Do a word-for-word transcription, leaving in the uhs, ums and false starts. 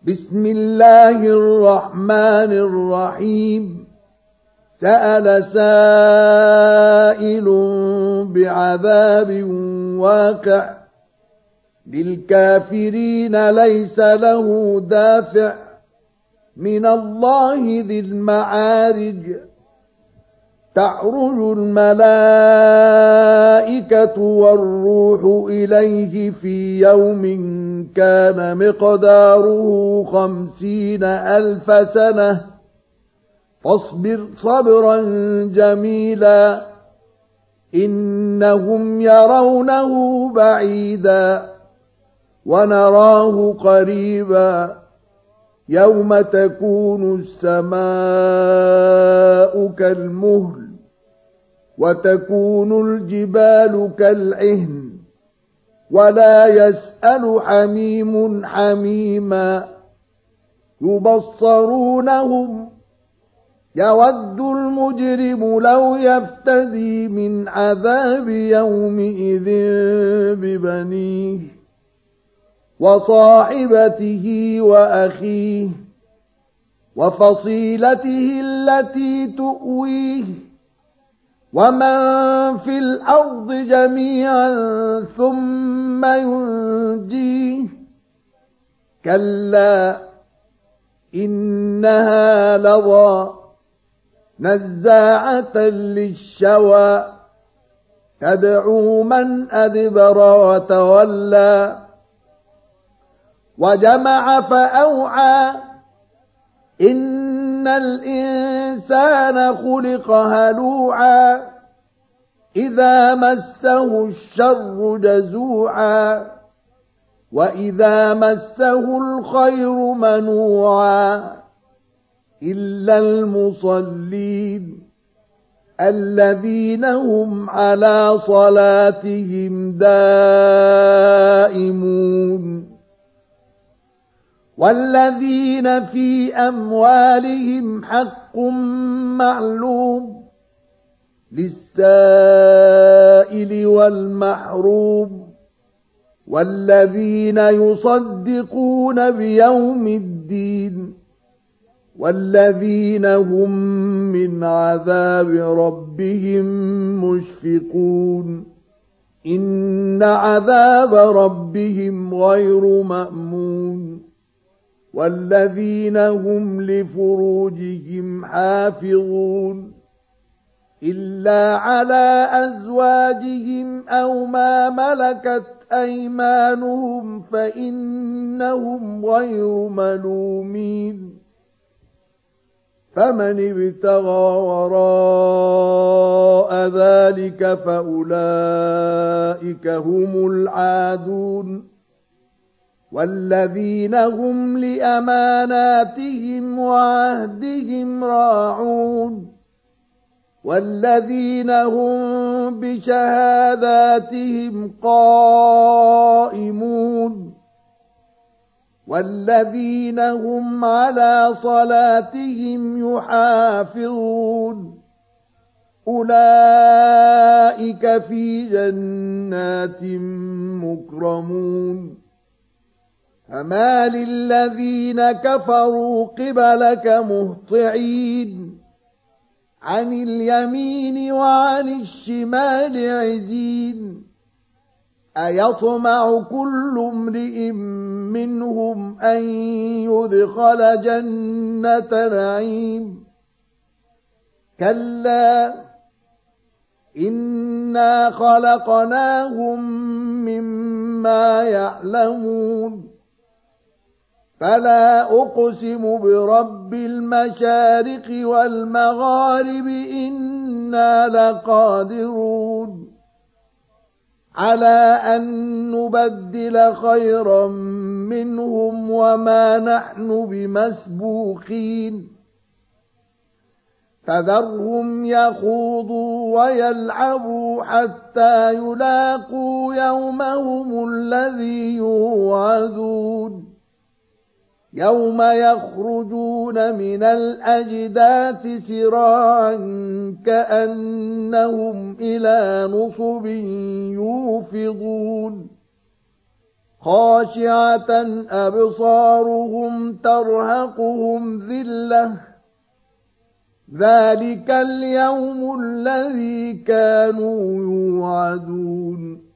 بسم الله الرحمن الرحيم سأل سائل بعذاب واقع للكافرين ليس له دافع من الله ذي المعارج تعرج الملائكة والروح إليه في يوم كان مقداره خمسين ألف سنة فاصبر صبرا جميلا إنهم يرونه بعيدا ونراه قريبا يوم تكون السماء كالمهل وتكون الجبال كالعهن ولا يسأل حميم حميما يبصرونهم يود المجرم لو يفتدي من عذاب يومئذ ببنيه وصاحبته وأخيه وفصيلته التي تؤويه ومن في الأرض جميعا ثم ينجيه كلا إنها لظى نزاعة للشوى تدعو من أدبر وتولى وجمع فأوعى إن الإنسان خلق هلوعا إذا مسه الشر جزوعا وإذا مسه الخير منوعا إلا المصلين الذين هم على صلاتهم دائمون والذين في أموالهم حق معلوم للسائل والمحروم والذين يصدقون بيوم الدين والذين هم من عذاب ربهم مشفقون إن عذاب ربهم غير مأمون والذين هم لفروجهم حافظون إلا على أزواجهم أو ما ملكت أيمانهم فإنهم غير ملومين فمن ابتغى وراء ذلك فأولئك هم العادون والذين هم لأماناتهم وعهدهم راعون والذين هم بشهاداتهم قائمون والذين هم على صلاتهم يحافظون أولئك في جنات مكرمون فما للذين كفروا قبلك مهطعين عن اليمين وعن الشمال عزين أيطمع كل امرئ منهم أن يدخل جنة نعيم كلا إنا خلقناهم مما يعلمون فلا أقسم برب المشارق والمغارب إنا لقادرون على أن نبدل خيرا منهم وما نحن بمسبوقين فذرهم يخوضوا ويلعبوا حتى يلاقوا يومهم الذي يوعدون يوم يخرجون من الأجداث سراعا كأنهم إلى نصب يوفضون خاشعة أبصارهم ترهقهم ذلة ذلك اليوم الذي كانوا يوعدون